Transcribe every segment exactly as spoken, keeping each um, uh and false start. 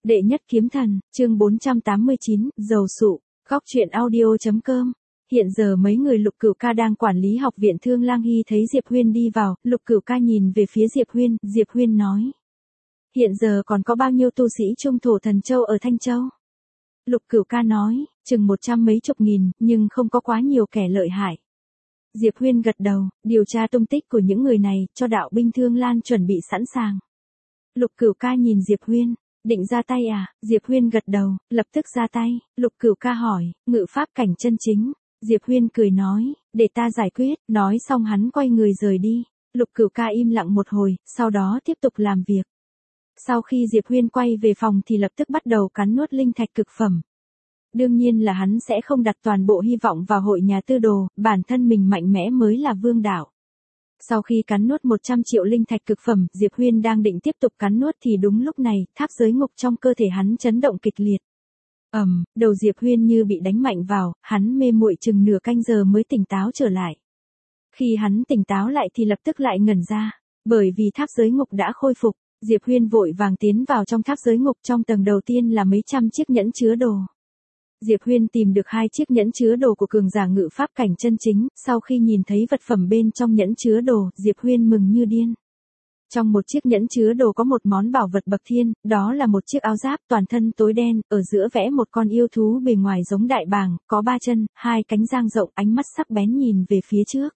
Đệ nhất kiếm thần, chương bốn trăm tám mươi chín, dầu sụ, góc truyện audio.com. Hiện giờ mấy người Lục Cửu Ca đang quản lý học viện Thương Lang Hy thấy Diệp Huyên đi vào, Lục Cửu Ca nhìn về phía Diệp Huyên, Diệp Huyên nói. Hiện giờ còn có bao nhiêu tu sĩ trung thổ thần châu ở Thanh Châu? Lục Cửu Ca nói, chừng một trăm mấy chục nghìn, nhưng không có quá nhiều kẻ lợi hại. Diệp Huyên gật đầu, điều tra tung tích của những người này, cho đạo binh Thương Lan chuẩn bị sẵn sàng. Lục Cửu Ca nhìn Diệp Huyên. Định ra tay à? Diệp Huyên gật đầu, lập tức ra tay. Lục Cửu Ca hỏi, ngự pháp cảnh chân chính. Diệp Huyên cười nói, để ta giải quyết. Nói xong hắn quay người rời đi. Lục Cửu Ca im lặng một hồi, sau đó tiếp tục làm việc. Sau khi Diệp Huyên quay về phòng thì lập tức bắt đầu cắn nuốt linh thạch cực phẩm. Đương nhiên là hắn sẽ không đặt toàn bộ hy vọng vào hội nhà tư đồ, bản thân mình mạnh mẽ mới là vương đạo. Sau khi cắn nuốt một trăm triệu linh thạch cực phẩm, Diệp Huyên đang định tiếp tục cắn nuốt thì đúng lúc này, tháp giới ngục trong cơ thể hắn chấn động kịch liệt. Ầm, um, đầu Diệp Huyên như bị đánh mạnh vào, hắn mê muội chừng nửa canh giờ mới tỉnh táo trở lại. Khi hắn tỉnh táo lại thì lập tức lại ngẩn ra, bởi vì tháp giới ngục đã khôi phục. Diệp Huyên vội vàng tiến vào trong tháp giới ngục, trong tầng đầu tiên là mấy trăm chiếc nhẫn chứa đồ. Diệp Huyên tìm được hai chiếc nhẫn chứa đồ của cường giả ngự pháp cảnh chân chính, sau khi nhìn thấy vật phẩm bên trong nhẫn chứa đồ, Diệp Huyên mừng như điên. Trong một chiếc nhẫn chứa đồ có một món bảo vật bậc thiên, đó là một chiếc áo giáp toàn thân tối đen, ở giữa vẽ một con yêu thú bề ngoài giống đại bàng, có ba chân, hai cánh dang rộng, ánh mắt sắc bén nhìn về phía trước.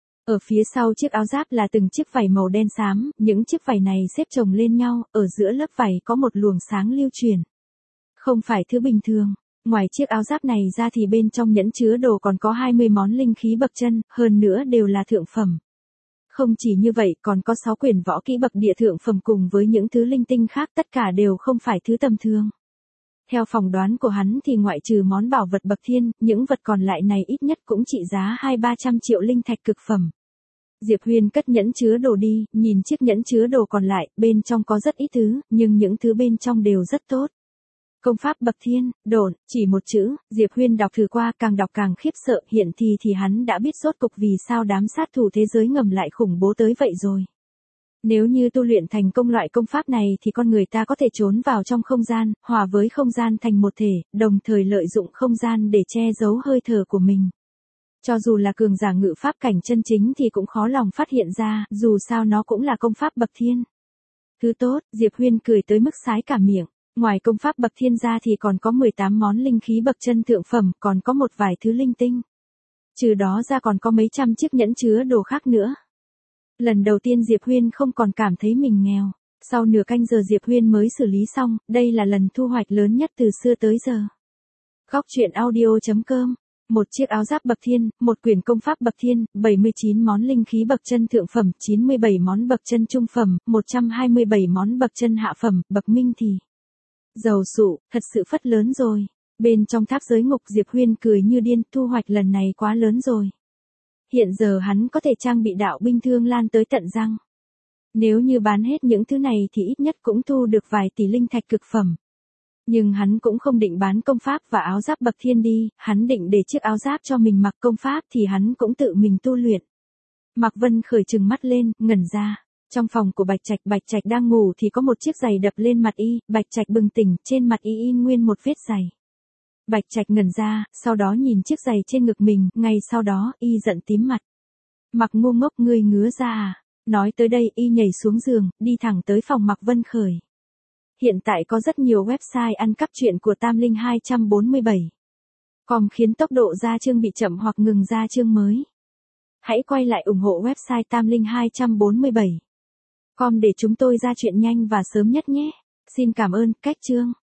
Ở phía sau chiếc áo giáp là từng chiếc vảy màu đen xám, những chiếc vảy này xếp chồng lên nhau, ở giữa lớp vảy có một luồng sáng lưu truyền. Không phải thứ bình thường. Ngoài chiếc áo giáp này ra thì bên trong nhẫn chứa đồ còn có hai mươi món linh khí bậc chân, hơn nữa đều là thượng phẩm. Không chỉ như vậy, còn có sáu quyển võ kỹ bậc địa thượng phẩm cùng với những thứ linh tinh khác, tất cả đều không phải thứ tầm thường. Theo phỏng đoán của hắn thì ngoại trừ món bảo vật bậc thiên, những vật còn lại này ít nhất cũng trị giá hai ba trăm triệu linh thạch cực phẩm. Diệp Huyên cất nhẫn chứa đồ đi, nhìn chiếc nhẫn chứa đồ còn lại, bên trong có rất ít thứ, nhưng những thứ bên trong đều rất tốt. Công pháp bậc thiên, độn, chỉ một chữ, Diệp Huyên đọc thử qua, càng đọc càng khiếp sợ, hiện thì thì hắn đã biết rốt cục vì sao đám sát thủ thế giới ngầm lại khủng bố tới vậy rồi. Nếu như tu luyện thành công loại công pháp này thì con người ta có thể trốn vào trong không gian, hòa với không gian thành một thể, đồng thời lợi dụng không gian để che giấu hơi thở của mình. Cho dù là cường giả ngự pháp cảnh chân chính thì cũng khó lòng phát hiện ra, dù sao nó cũng là công pháp bậc thiên. Thứ tốt, Diệp Huyên cười tới mức sái cả miệng. Ngoài công pháp bậc thiên ra thì còn có mười tám món linh khí bậc chân thượng phẩm, còn có một vài thứ linh tinh. Trừ đó ra còn có mấy trăm chiếc nhẫn chứa đồ khác nữa. Lần đầu tiên Diệp Huyên không còn cảm thấy mình nghèo. Sau nửa canh giờ Diệp Huyên mới xử lý xong, đây là lần thu hoạch lớn nhất từ xưa tới giờ. Góc truyện audio.com. Một chiếc áo giáp bậc thiên, một quyển công pháp bậc thiên, bảy mươi chín món linh khí bậc chân thượng phẩm, chín mươi bảy món bậc chân trung phẩm, một trăm hai mươi bảy món bậc chân hạ phẩm, bậc minh thì. Dầu sụ, thật sự phất lớn rồi. Bên trong tháp giới ngục Diệp Huyên cười như điên, thu hoạch lần này quá lớn rồi. Hiện giờ hắn có thể trang bị đạo binh Thương Lan tới tận răng. Nếu như bán hết những thứ này thì ít nhất cũng thu được vài tỷ linh thạch cực phẩm. Nhưng hắn cũng không định bán công pháp và áo giáp bậc thiên đi, hắn định để chiếc áo giáp cho mình mặc, công pháp thì hắn cũng tự mình tu luyện. Mạc Vân khởi trừng mắt lên, ngẩn ra. Trong phòng của Bạch Trạch, Bạch Trạch đang ngủ thì có một chiếc giày đập lên mặt y, Bạch Trạch bừng tỉnh, trên mặt y in nguyên một vết giày. Bạch Trạch ngẩn ra, sau đó nhìn chiếc giày trên ngực mình, ngay sau đó, y giận tím mặt. Mặc ngu ngốc, ngươi ngứa ra à? Nói tới đây, y nhảy xuống giường, đi thẳng tới phòng Mạc Vân khởi. Hiện tại có rất nhiều website ăn cắp truyện của Tam Linh hai bốn bảy. Com khiến tốc độ ra chương bị chậm hoặc ngừng ra chương mới. Hãy quay lại ủng hộ website Tam Linh hai bốn bảy. Com để chúng tôi ra chuyện nhanh và sớm nhất nhé. Xin cảm ơn, cách chương.